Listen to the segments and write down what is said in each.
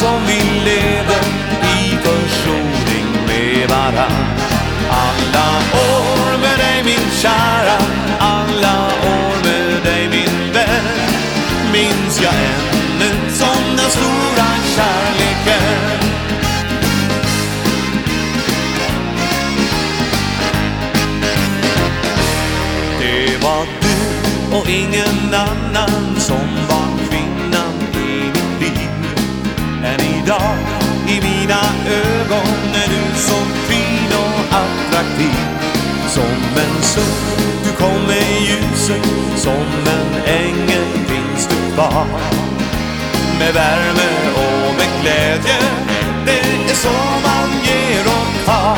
som vi levde i försoning med varann. Alla år med dig min kära, alla år med dig min vän, minns jag ännu som den stora kärleken. Det var du och ingen annan som var kvinnan i mitt liv. Än idag i mina ögon är du så fin och attraktiv. Som en sol du kom med ljuset, som en ängel finns du kvar. Med värme och med glädje, det är så man ger och tar.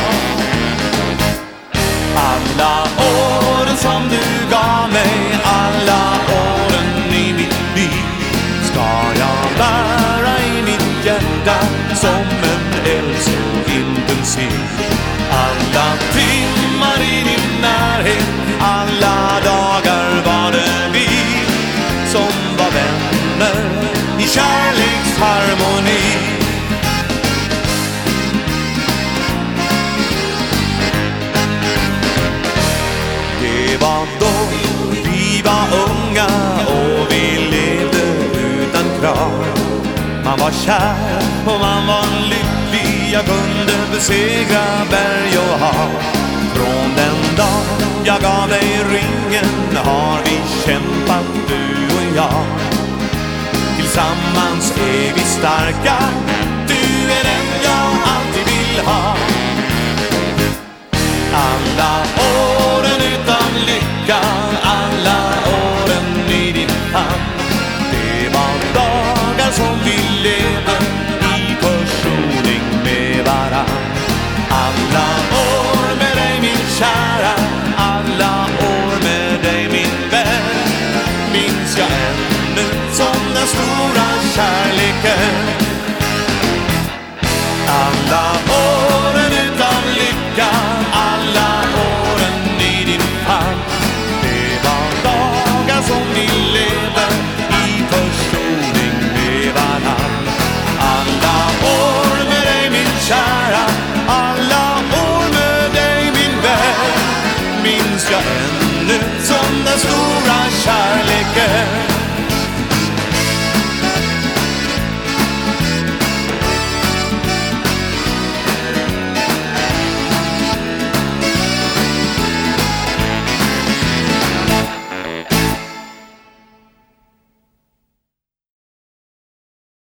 Alla åren som du gav mig, alla åren i mitt liv, ska jag bära i mitt hjärta som en eld så intensiv. Alla timmar i din närhet, alla dagar var det vi som var vänner i kärleksharmoni. Det var då vi var unga och vi levde utan krav. Man var kär och man var lycklig, jag kunde besegra berg och hav. Från den dag jag gav dig ringen har vi kämpat du och jag. Tillsammans är vi starka, du är den jag alltid vill ha. Alla åren utan lycka, alla åren i din famn, det var dagar som vi levde i försoning med varann. Alla år med dig min kära, alla år med dig min vän, minns jag ännu som den stora kärleken. Alla